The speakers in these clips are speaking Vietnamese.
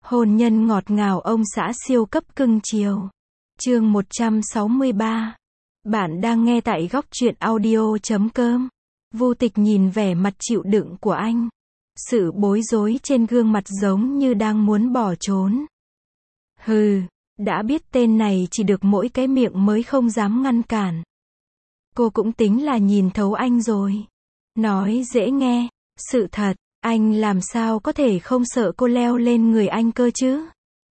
Hôn nhân ngọt ngào ông xã siêu cấp cưng chiều. Chương 163. Bạn đang nghe tại góc truyện audio.com. Vô Tịch nhìn vẻ mặt chịu đựng của anh. Sự bối rối trên gương mặt giống như đang muốn bỏ trốn. Hừ, đã biết tên này chỉ được mỗi cái miệng mới không dám ngăn cản. Cô cũng tính là nhìn thấu anh rồi. Nói dễ nghe, sự thật, anh làm sao có thể không sợ cô leo lên người anh cơ chứ?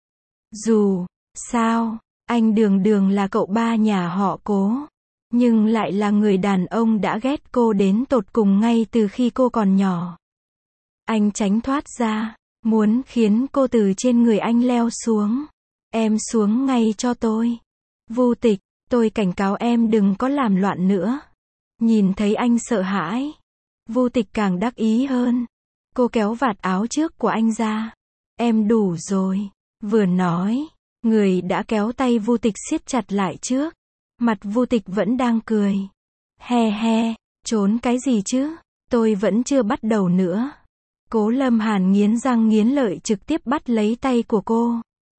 Dù sao, anh đường đường là cậu ba nhà họ Cố, nhưng lại là người đàn ông đã ghét cô đến tột cùng ngay từ khi cô còn nhỏ. Anh tránh thoát ra, muốn khiến cô từ trên người anh leo xuống. Em xuống ngay cho tôi. Vô Tịch, tôi cảnh cáo em đừng có làm loạn nữa. Nhìn thấy anh sợ hãi, Vô Tịch càng đắc ý hơn. Cô kéo vạt áo trước của anh ra. Em đủ rồi. Vừa nói, người đã kéo tay Vô Tịch siết chặt lại trước. Mặt Vô Tịch vẫn đang cười. He he, trốn cái gì chứ? Tôi vẫn chưa bắt đầu nữa. Cố Lâm Hàn nghiến răng nghiến lợi trực tiếp bắt lấy tay của cô.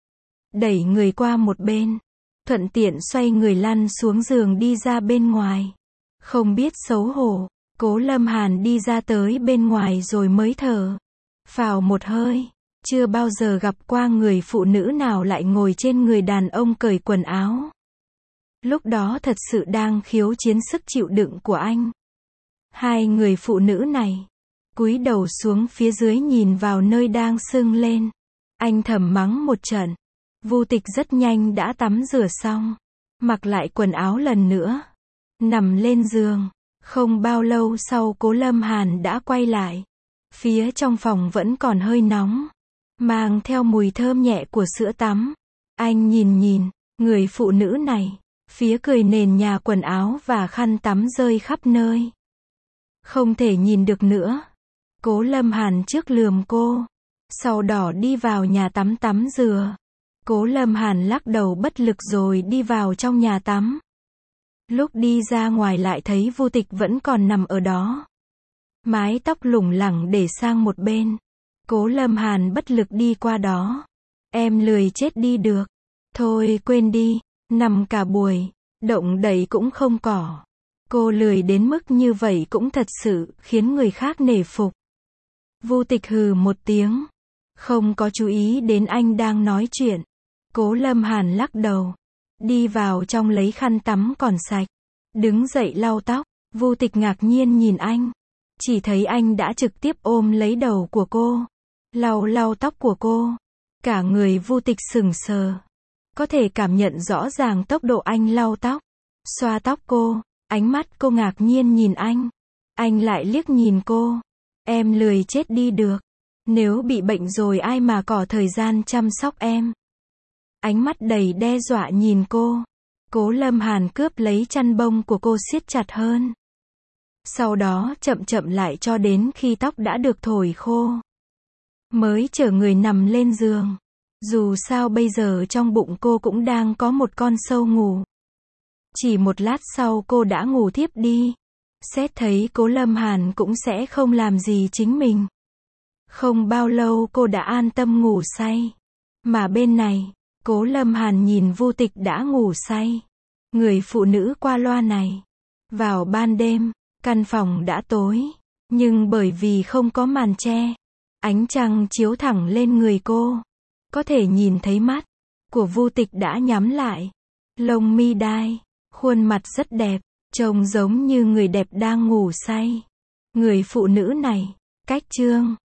Đẩy người qua một bên. Thuận tiện xoay người lăn xuống giường đi ra bên ngoài. Không biết xấu hổ. Cố Lâm Hàn đi ra tới bên ngoài rồi mới thở phào một hơi. Chưa bao giờ gặp qua người phụ nữ nào lại ngồi trên người đàn ông cởi quần áo. Lúc đó thật sự đang khiếu chiến sức chịu đựng của anh. Hai người phụ nữ này cúi đầu xuống phía dưới nhìn vào nơi đang sưng lên. Anh thầm mắng một trận. Vô Tịch rất nhanh đã tắm rửa xong, mặc lại quần áo lần nữa, nằm lên giường. Không bao lâu sau Cố Lâm Hàn đã quay lại. Phía trong phòng vẫn còn hơi nóng, mang theo mùi thơm nhẹ của sữa tắm. Anh nhìn người phụ nữ này, phía cười nền nhà quần áo và khăn tắm rơi khắp nơi. Không thể nhìn được nữa. Cố Lâm Hàn trước lườm cô, sau đó đi vào nhà tắm tắm rửa. Cố Lâm Hàn lắc đầu bất lực rồi đi vào trong nhà tắm. Lúc đi ra ngoài lại thấy Vô Tịch vẫn còn nằm ở đó. Mái tóc lủng lẳng để sang một bên. Cố Lâm Hàn bất lực đi qua đó. Em lười chết đi được. Thôi quên đi, nằm cả buổi, động đậy cũng không cỏ. Cô lười đến mức như vậy cũng thật sự khiến người khác nể phục. Vô Tịch hừ một tiếng, không có chú ý đến anh đang nói chuyện. Cố Lâm Hàn lắc đầu, đi vào trong lấy khăn tắm còn sạch, đứng dậy lau tóc. Vô Tịch ngạc nhiên nhìn anh, chỉ thấy anh đã trực tiếp ôm lấy đầu của cô, lau tóc của cô. Cả người Vô Tịch sững sờ, có thể cảm nhận rõ ràng tốc độ anh lau tóc, xoa tóc cô. Ánh mắt cô ngạc nhiên nhìn anh lại liếc nhìn cô. Em lười chết đi được, nếu bị bệnh rồi ai mà có thời gian chăm sóc em. Ánh mắt đầy đe dọa nhìn cô. Cố Lâm Hàn cướp lấy chăn bông của cô siết chặt hơn. Sau đó chậm lại cho đến khi tóc đã được thổi khô, mới chở người nằm lên giường. Dù sao bây giờ trong bụng cô cũng đang có một con sâu ngủ. Chỉ một lát sau cô đã ngủ thiếp đi. Xét thấy Cố Lâm Hàn cũng sẽ không làm gì chính mình. Không bao lâu cô đã an tâm ngủ say. Mà bên này, Cố Lâm Hàn nhìn Vô Tịch đã ngủ say. Người phụ nữ qua loa này. Vào ban đêm, căn phòng đã tối. Nhưng bởi vì không có màn che, ánh trăng chiếu thẳng lên người cô. Có thể nhìn thấy mắt của Vô Tịch đã nhắm lại. Lông mi đai, khuôn mặt rất đẹp, trông giống như người đẹp đang ngủ say. Người phụ nữ này, cách trương